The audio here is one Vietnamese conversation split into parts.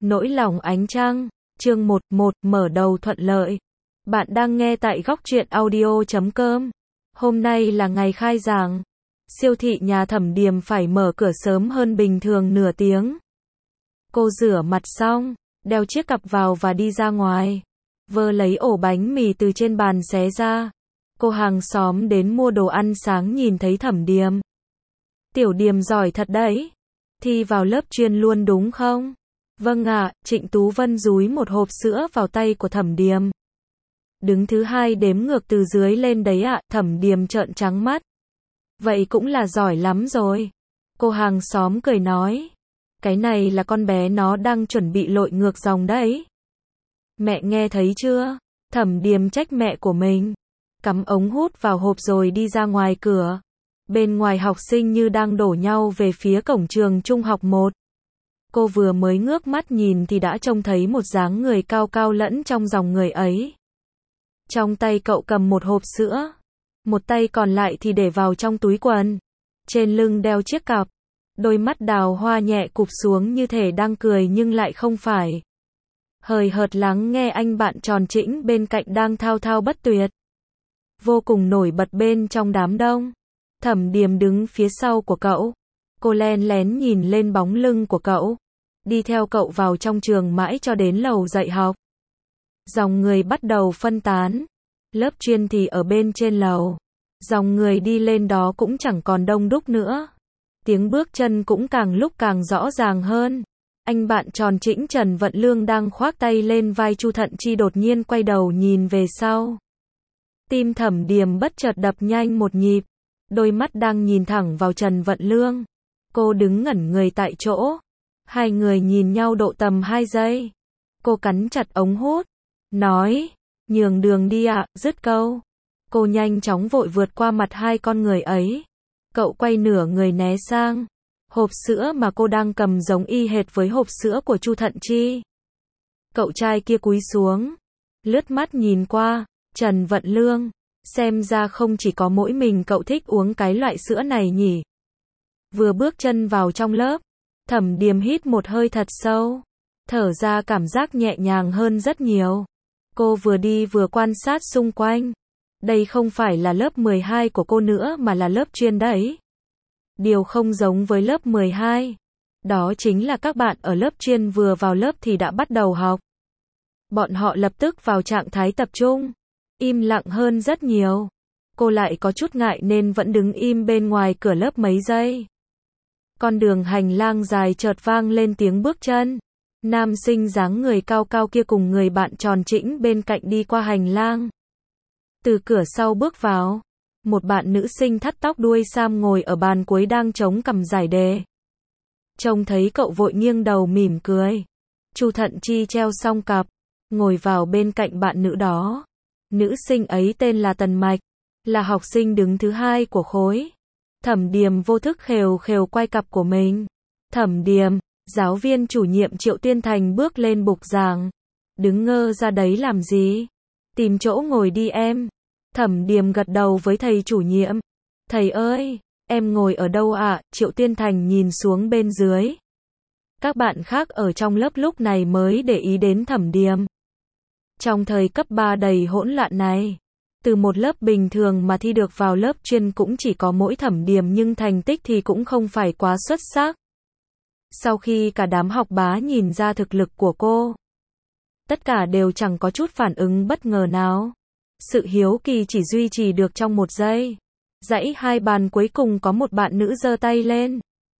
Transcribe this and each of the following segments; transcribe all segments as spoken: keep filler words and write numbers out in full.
Nỗi lòng ánh trăng, chương một một, mở đầu thuận lợi. Bạn đang nghe tại góc truyện audio chấm com. Hôm nay là ngày khai giảng. Siêu thị nhà Thẩm Điềm phải mở cửa sớm hơn bình thường nửa tiếng. Cô rửa mặt xong, đeo chiếc cặp vào và đi ra ngoài. Vơ lấy ổ bánh mì từ trên bàn xé ra. Cô hàng xóm đến mua đồ ăn sáng nhìn thấy Thẩm Điềm. Tiểu Điềm giỏi thật đấy. Thi vào lớp chuyên luôn đúng không? Vâng ạ, Trịnh Tú Vân dúi một hộp sữa vào tay của Thẩm Điềm. Đứng thứ hai đếm ngược từ dưới lên đấy ạ, Thẩm Điềm trợn trắng mắt. Vậy cũng là giỏi lắm rồi. Cô hàng xóm cười nói. Cái này là con bé nó đang chuẩn bị lội ngược dòng đấy. Mẹ nghe thấy chưa? Thẩm Điềm trách mẹ của mình. Cắm ống hút vào hộp rồi đi ra ngoài cửa. Bên ngoài học sinh như đang đổ nhau về phía cổng trường trung học một. Cô vừa mới ngước mắt nhìn thì đã trông thấy một dáng người cao cao lẫn trong dòng người ấy. Trong tay cậu cầm một hộp sữa. Một tay còn lại thì để vào trong túi quần. Trên lưng đeo chiếc cặp. Đôi mắt đào hoa nhẹ cụp xuống như thể đang cười nhưng lại không phải. Hời hợt lắng nghe anh bạn tròn trĩnh bên cạnh đang thao thao bất tuyệt. Vô cùng nổi bật bên trong đám đông. Thẩm Điềm đứng phía sau của cậu. Cô len lén nhìn lên bóng lưng của cậu. Đi theo cậu vào trong trường mãi cho đến lầu dạy học. Dòng người bắt đầu phân tán. Lớp chuyên thì ở bên trên lầu. Dòng người đi lên đó cũng chẳng còn đông đúc nữa. Tiếng bước chân cũng càng lúc càng rõ ràng hơn. Anh bạn tròn trĩnh Trần Vận Lương đang khoác tay lên vai Chu Thận Chi đột nhiên quay đầu nhìn về sau. Tim Thẩm Điềm bất chợt đập nhanh một nhịp. Đôi mắt đang nhìn thẳng vào Trần Vận Lương. Cô đứng ngẩn người tại chỗ. Hai người nhìn nhau độ tầm hai giây. Cô cắn chặt ống hút. Nói, nhường đường đi ạ, dứt câu. Cô nhanh chóng vội vượt qua mặt hai con người ấy. Cậu quay nửa người né sang. Hộp sữa mà cô đang cầm giống y hệt với hộp sữa của Chu Thận Chi. Cậu trai kia cúi xuống. Lướt mắt nhìn qua, Trần Vận Lương. Xem ra không chỉ có mỗi mình cậu thích uống cái loại sữa này nhỉ. Vừa bước chân vào trong lớp. Thẩm Điềm hít một hơi thật sâu. Thở ra cảm giác nhẹ nhàng hơn rất nhiều. Cô vừa đi vừa quan sát xung quanh. Đây không phải là lớp mười hai của cô nữa mà là lớp chuyên đấy. Điều không giống với lớp mười hai. Đó chính là các bạn ở lớp chuyên vừa vào lớp thì đã bắt đầu học. Bọn họ lập tức vào trạng thái tập trung. Im lặng hơn rất nhiều. Cô lại có chút ngại nên vẫn đứng im bên ngoài cửa lớp mấy giây. Con đường hành lang dài chợt vang lên tiếng bước chân. Nam sinh dáng người cao cao kia cùng người bạn tròn trĩnh bên cạnh đi qua hành lang. Từ cửa sau bước vào. Một bạn nữ sinh thắt tóc đuôi sam ngồi ở bàn cuối đang chống cằm giải đề. Trông thấy cậu vội nghiêng đầu mỉm cười. Chu Thận Chi treo xong cặp. Ngồi vào bên cạnh bạn nữ đó. Nữ sinh ấy tên là Tần Mạch. Là học sinh đứng thứ hai của khối. Thẩm Điềm vô thức khều khều quay cặp của mình. Thẩm Điềm, giáo viên chủ nhiệm Triệu Tiên Thành bước lên bục giảng. Đứng ngơ ra đấy làm gì? Tìm chỗ ngồi đi em. Thẩm Điềm gật đầu với thầy chủ nhiệm. Thầy ơi, em ngồi ở đâu ạ? À? Triệu Tiên Thành nhìn xuống bên dưới. Các bạn khác ở trong lớp lúc này mới để ý đến Thẩm Điềm. Trong thời cấp ba đầy hỗn loạn này. Từ một lớp bình thường mà thi được vào lớp chuyên cũng chỉ có mỗi Thẩm Điềm nhưng thành tích thì cũng không phải quá xuất sắc. Sau khi cả đám học bá nhìn ra thực lực của cô, tất cả đều chẳng có chút phản ứng bất ngờ nào. Sự hiếu kỳ chỉ duy trì được trong một giây. Dãy hai bàn cuối cùng có một bạn nữ giơ tay lên.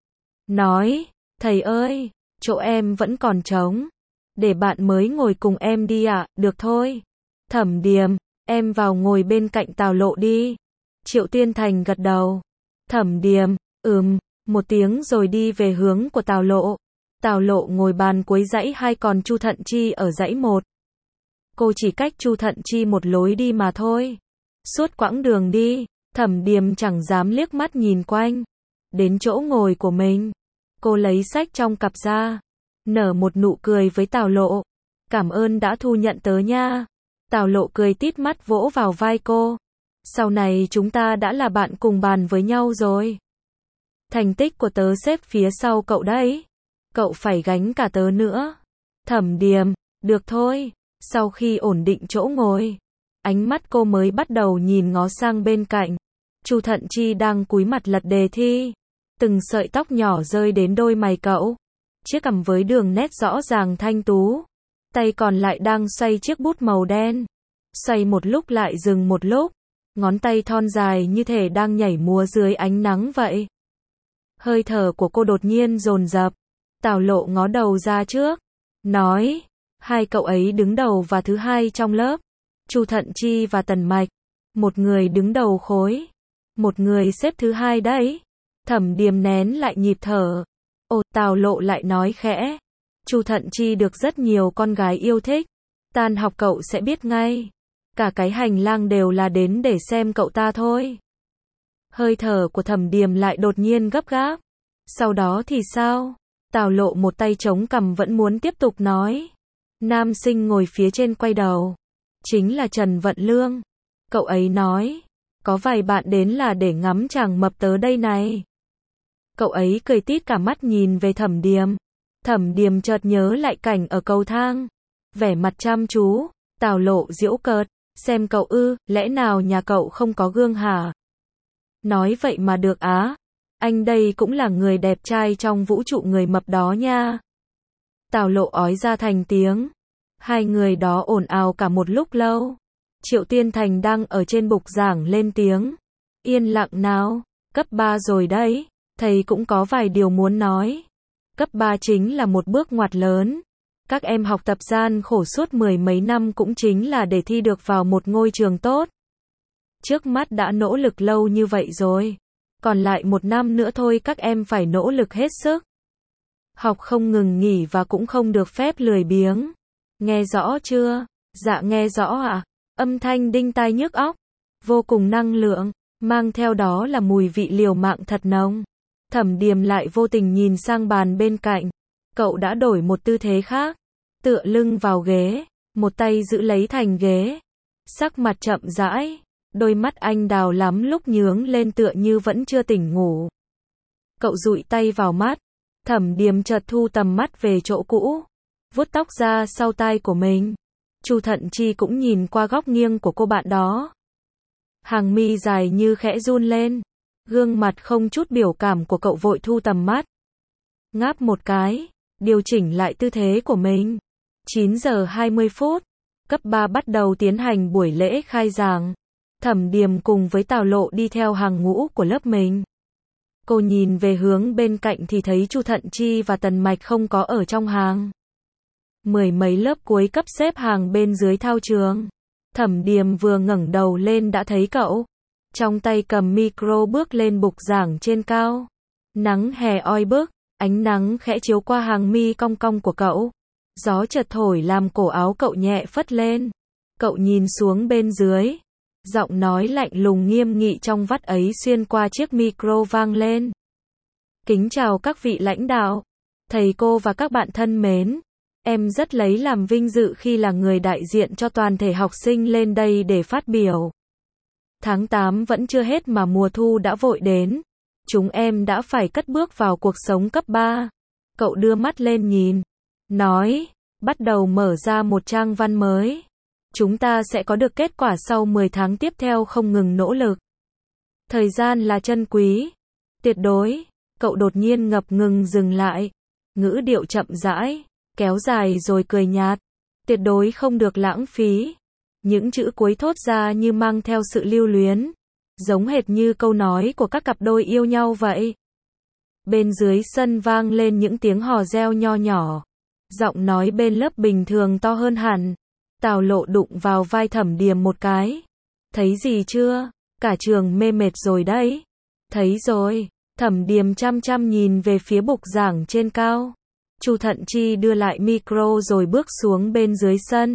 Nói, thầy ơi, chỗ em vẫn còn trống. Để bạn mới ngồi cùng em đi ạ, à? Được thôi. Thẩm Điềm, em vào ngồi bên cạnh Tào Lộ đi. Triệu Tiên Thành gật đầu. Thẩm Điềm, ừm, một tiếng rồi đi về hướng của Tào Lộ. Tào Lộ ngồi bàn cuối dãy hai còn Chu Thận Chi ở dãy một. Cô chỉ cách Chu Thận Chi một lối đi mà thôi. Suốt quãng đường đi, Thẩm Điềm chẳng dám liếc mắt nhìn quanh. Đến chỗ ngồi của mình, cô lấy sách trong cặp ra. Nở một nụ cười với Tào Lộ. Cảm ơn đã thu nhận tớ nha. Tào Lộ cười tít mắt vỗ vào vai cô. Sau này chúng ta đã là bạn cùng bàn với nhau rồi. Thành tích của tớ xếp phía sau cậu đấy. Cậu phải gánh cả tớ nữa. Thẩm Điềm, được thôi. Sau khi ổn định chỗ ngồi, ánh mắt cô mới bắt đầu nhìn ngó sang bên cạnh. Chu Thận Chi đang cúi mặt lật đề thi. Từng sợi tóc nhỏ rơi đến đôi mày cậu. Chiếc cằm với đường nét rõ ràng thanh tú. Tay còn lại đang xoay chiếc bút màu đen. Xoay một lúc lại dừng một lúc. Ngón tay thon dài như thể đang nhảy múa dưới ánh nắng vậy. Hơi thở của cô đột nhiên dồn dập. Tào Lộ ngó đầu ra trước. Nói. Hai cậu ấy đứng đầu và thứ hai trong lớp. Chu Thận Chi và Tần Mạch. Một người đứng đầu khối. Một người xếp thứ hai đấy. Thẩm Điềm nén lại nhịp thở. Ồ, Tào Lộ lại nói khẽ. Chu Thận Chi được rất nhiều con gái yêu thích. Tan học cậu sẽ biết ngay. Cả cái hành lang đều là đến để xem cậu ta thôi. Hơi thở của Thẩm Điềm lại đột nhiên gấp gáp. Sau đó thì sao? Tào Lộ một tay chống cằm vẫn muốn tiếp tục nói. Nam sinh ngồi phía trên quay đầu. Chính là Trần Vận Lương. Cậu ấy nói. Có vài bạn đến là để ngắm chàng mập tớ đây này. Cậu ấy cười tít cả mắt nhìn về Thẩm Điềm. Thẩm Điềm chợt nhớ lại cảnh ở cầu thang. Vẻ mặt chăm chú. Tào Lộ giễu cợt. Xem cậu ư, lẽ nào nhà cậu không có gương hả? Nói vậy mà được á. Anh đây cũng là người đẹp trai trong vũ trụ người mập đó nha. Tào Lộ ói ra thành tiếng. Hai người đó ồn ào cả một lúc lâu. Triệu Tiên Thành đang ở trên bục giảng lên tiếng. Yên lặng nào, cấp ba rồi đấy, thầy cũng có vài điều muốn nói. Cấp ba chính là một bước ngoặt lớn. Các em học tập gian khổ suốt mười mấy năm cũng chính là để thi được vào một ngôi trường tốt. Trước mắt đã nỗ lực lâu như vậy rồi. Còn lại một năm nữa thôi các em phải nỗ lực hết sức. Học không ngừng nghỉ và cũng không được phép lười biếng. Nghe rõ chưa? Dạ nghe rõ ạ. Âm thanh đinh tai nhức óc. Vô cùng năng lượng. Mang theo đó là mùi vị liều mạng thật nồng. Thẩm Điềm lại vô tình nhìn sang bàn bên cạnh. Cậu đã đổi một tư thế khác. Tựa lưng vào ghế. Một tay giữ lấy thành ghế. Sắc mặt chậm rãi. Đôi mắt anh đào lắm lúc nhướng lên tựa như vẫn chưa tỉnh ngủ. Cậu dụi tay vào mắt. Thẩm Điềm chợt thu tầm mắt về chỗ cũ. Vuốt tóc ra sau tai của mình. Chu Thận Chi cũng nhìn qua góc nghiêng của cô bạn đó. Hàng mi dài như khẽ run lên. Gương mặt không chút biểu cảm của cậu vội thu tầm mắt. Ngáp một cái. Điều chỉnh lại tư thế của mình. chín giờ hai mươi phút. Cấp ba bắt đầu tiến hành buổi lễ khai giảng. Thẩm Điềm cùng với Tào Lộ đi theo hàng ngũ của lớp mình. Cô nhìn về hướng bên cạnh thì thấy Chu Thận Chi và Tần Mạch không có ở trong hàng. Mười mấy lớp cuối cấp xếp hàng bên dưới thao trường. Thẩm Điềm vừa ngẩng đầu lên đã thấy cậu. Trong tay cầm micro bước lên bục giảng trên cao. Nắng hè oi bức, ánh nắng khẽ chiếu qua hàng mi cong cong của cậu. Gió chợt thổi làm cổ áo cậu nhẹ phất lên. Cậu nhìn xuống bên dưới. Giọng nói lạnh lùng nghiêm nghị trong vắt ấy xuyên qua chiếc micro vang lên. Kính chào các vị lãnh đạo, thầy cô và các bạn thân mến. Em rất lấy làm vinh dự khi là người đại diện cho toàn thể học sinh lên đây để phát biểu. Tháng tám vẫn chưa hết mà mùa thu đã vội đến. Chúng em đã phải cất bước vào cuộc sống cấp ba. Cậu đưa mắt lên nhìn. Nói, bắt đầu mở ra một trang văn mới. Chúng ta sẽ có được kết quả sau mười tháng tiếp theo không ngừng nỗ lực. Thời gian là chân quý. Tuyệt đối. Cậu đột nhiên ngập ngừng dừng lại. Ngữ điệu chậm rãi. Kéo dài rồi cười nhạt. Tuyệt đối không được lãng phí. Những chữ cuối thốt ra như mang theo sự lưu luyến. Giống hệt như câu nói của các cặp đôi yêu nhau vậy. Bên dưới sân vang lên những tiếng hò reo nho nhỏ. Giọng nói bên lớp bình thường to hơn hẳn. Tào Lộ đụng vào vai Thẩm Điềm một cái. Thấy gì chưa? Cả trường mê mệt rồi đấy. Thấy rồi. Thẩm Điềm chăm chăm nhìn về phía bục giảng trên cao. Chu Thận Chi đưa lại micro rồi bước xuống bên dưới sân.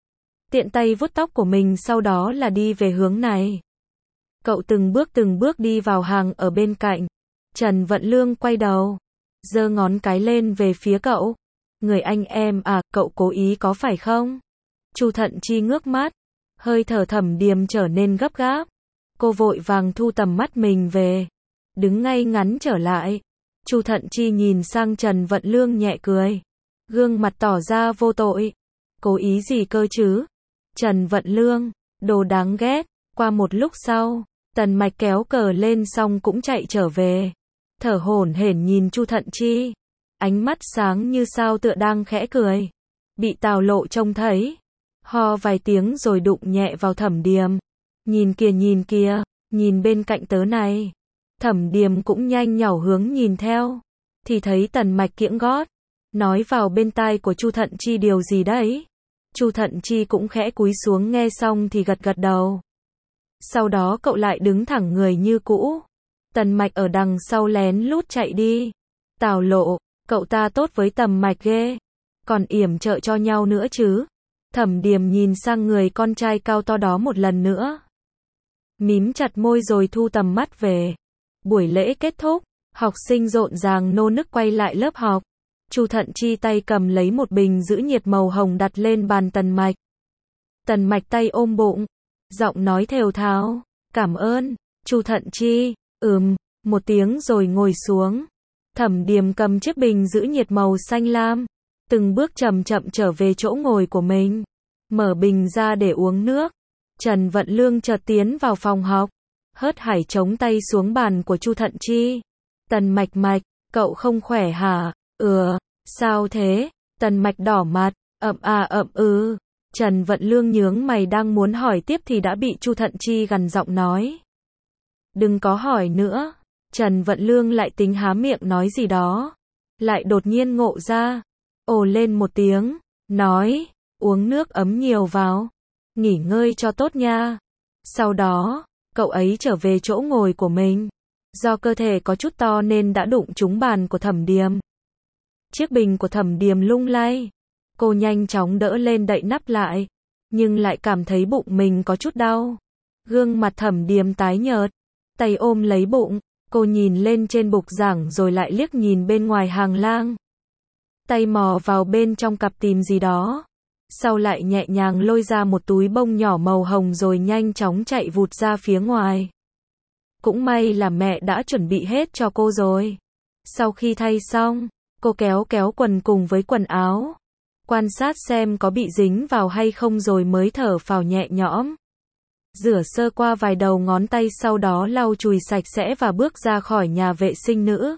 Tiện tay vuốt tóc của mình sau đó là đi về hướng này. Cậu từng bước từng bước đi vào hàng ở bên cạnh. Trần Vận Lương quay đầu. Giơ ngón cái lên về phía cậu. Người anh em à, cậu cố ý có phải không? Chu Thận Chi ngước mắt. Hơi thở Thẩm Điềm trở nên gấp gáp. Cô vội vàng thu tầm mắt mình về. Đứng ngay ngắn trở lại. Chu Thận Chi nhìn sang Trần Vận Lương nhẹ cười. gương mặt tỏ ra vô tội. Cố ý gì cơ chứ? Trần Vận Lương, đồ đáng ghét. Qua một lúc sau, Tần Mạch kéo cờ lên xong cũng chạy trở về. Thở hổn hển nhìn Chu Thận Chi. Ánh mắt sáng như sao tựa đang khẽ cười. Bị Tào Lộ trông thấy. Ho vài tiếng rồi đụng nhẹ vào Thẩm Điềm. Nhìn kìa nhìn kìa, nhìn bên cạnh tớ này. Thẩm Điềm cũng nhanh nhảu hướng nhìn theo. Thì thấy Tần Mạch kiễng gót. Nói vào bên tai của Chu Thận Chi điều gì đấy. Chu Thận Chi cũng khẽ cúi xuống nghe xong thì gật gật đầu. Sau đó cậu lại đứng thẳng người như cũ. Tần Mạch ở đằng sau lén lút chạy đi. Tào Lộ, cậu ta tốt với Tần Mạch ghê. Còn yểm trợ cho nhau nữa chứ. Thẩm Điềm nhìn sang người con trai cao to đó một lần nữa. Mím chặt môi rồi thu tầm mắt về. Buổi lễ kết thúc, học sinh rộn ràng nô nức quay lại lớp học. Chu Thận Chi tay cầm lấy một bình giữ nhiệt màu hồng đặt lên bàn Tần Mạch. Tần Mạch tay ôm bụng, giọng nói thều thào, cảm ơn. Chu Thận Chi, ừm, một tiếng rồi ngồi xuống. Thẩm Điềm cầm chiếc bình giữ nhiệt màu xanh lam, từng bước chậm chậm trở về chỗ ngồi của mình, mở bình ra để uống nước. Trần Vận Lương chợt tiến vào phòng học, hớt hải chống tay xuống bàn của Chu Thận Chi. Tần Mạch Mạch, cậu không khỏe hả? Ừ, sao thế? Tần Mạch đỏ mặt, ậm à ậm ư. Trần Vận Lương nhướng mày đang muốn hỏi tiếp thì đã bị Chu Thận Chi gằn giọng nói. Đừng có hỏi nữa. Trần Vận Lương lại tính há miệng nói gì đó. Lại đột nhiên ngộ ra. Ồ lên một tiếng, nói, uống nước ấm nhiều vào. Nghỉ ngơi cho tốt nha. Sau đó, cậu ấy trở về chỗ ngồi của mình. Do cơ thể có chút to nên đã đụng trúng bàn của Thẩm Điềm. Chiếc bình của Thẩm Điềm lung lay. Cô nhanh chóng đỡ lên đậy nắp lại. Nhưng lại cảm thấy bụng mình có chút đau. Gương mặt Thẩm Điềm tái nhợt. Tay ôm lấy bụng. Cô nhìn lên trên bục giảng rồi lại liếc nhìn bên ngoài hàng lang. Tay mò vào bên trong cặp tìm gì đó. Sau lại nhẹ nhàng lôi ra một túi bông nhỏ màu hồng rồi nhanh chóng chạy vụt ra phía ngoài. Cũng may là mẹ đã chuẩn bị hết cho cô rồi. Sau khi thay xong, cô kéo kéo quần cùng với quần áo. Quan sát xem có bị dính vào hay không rồi mới thở phào nhẹ nhõm. Rửa sơ qua vài đầu ngón tay sau đó lau chùi sạch sẽ và bước ra khỏi nhà vệ sinh nữ.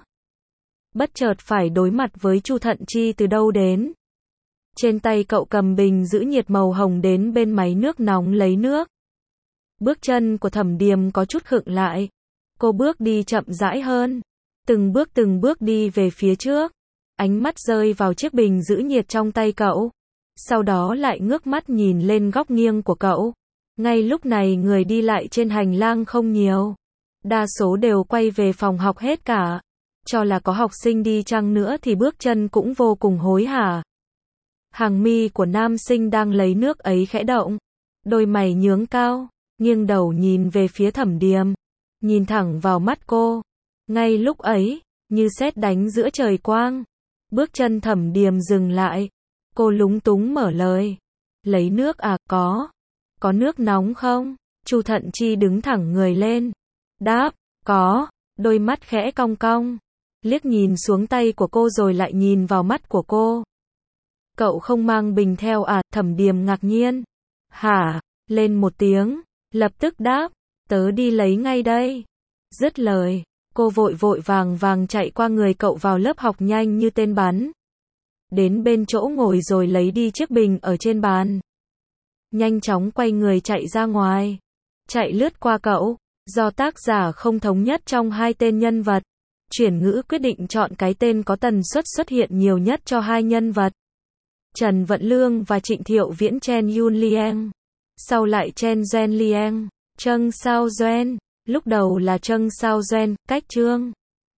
Bất chợt phải đối mặt với Chu Thận Chi từ đâu đến. Trên tay cậu cầm bình giữ nhiệt màu hồng đến bên máy nước nóng lấy nước. Bước chân của Thẩm Điềm có chút khựng lại. Cô bước đi chậm rãi hơn. Từng bước từng bước đi về phía trước. Ánh mắt rơi vào chiếc bình giữ nhiệt trong tay cậu. Sau đó lại ngước mắt nhìn lên góc nghiêng của cậu. Ngay lúc này người đi lại trên hành lang không nhiều. Đa số đều quay về phòng học hết cả. Cho là có học sinh đi chăng nữa thì bước chân cũng vô cùng hối hả. Hàng mi của nam sinh đang lấy nước ấy khẽ động. Đôi mày nhướng cao, nghiêng đầu nhìn về phía Thẩm Điềm. Nhìn thẳng vào mắt cô. Ngay lúc ấy, như sét đánh giữa trời quang. Bước chân Thẩm Điềm dừng lại. Cô lúng túng mở lời. Lấy nước à, có. Có nước nóng không? Chu Thận Chi đứng thẳng người lên. Đáp, có. Đôi mắt khẽ cong cong. Liếc nhìn xuống tay của cô rồi lại nhìn vào mắt của cô. Cậu không mang bình theo à? Thẩm Điềm ngạc nhiên. Hả? Lên một tiếng. Lập tức đáp. Tớ đi lấy ngay đây. Dứt lời. Cô vội vội vàng vàng chạy qua người cậu vào lớp học nhanh như tên bắn. Đến bên chỗ ngồi rồi lấy đi chiếc bình ở trên bàn. Nhanh chóng quay người chạy ra ngoài. Chạy lướt qua cậu. Do tác giả không thống nhất trong hai tên nhân vật. Chuyển ngữ quyết định chọn cái tên có tần suất xuất hiện nhiều nhất cho hai nhân vật. Trần Vận Lương và Trịnh Thiệu Viễn Chen Yun Liang. Sau lại Chen Zhen Liang. Trâng Sao Duan. Lúc đầu là Trâng Sao Duan, cách chương.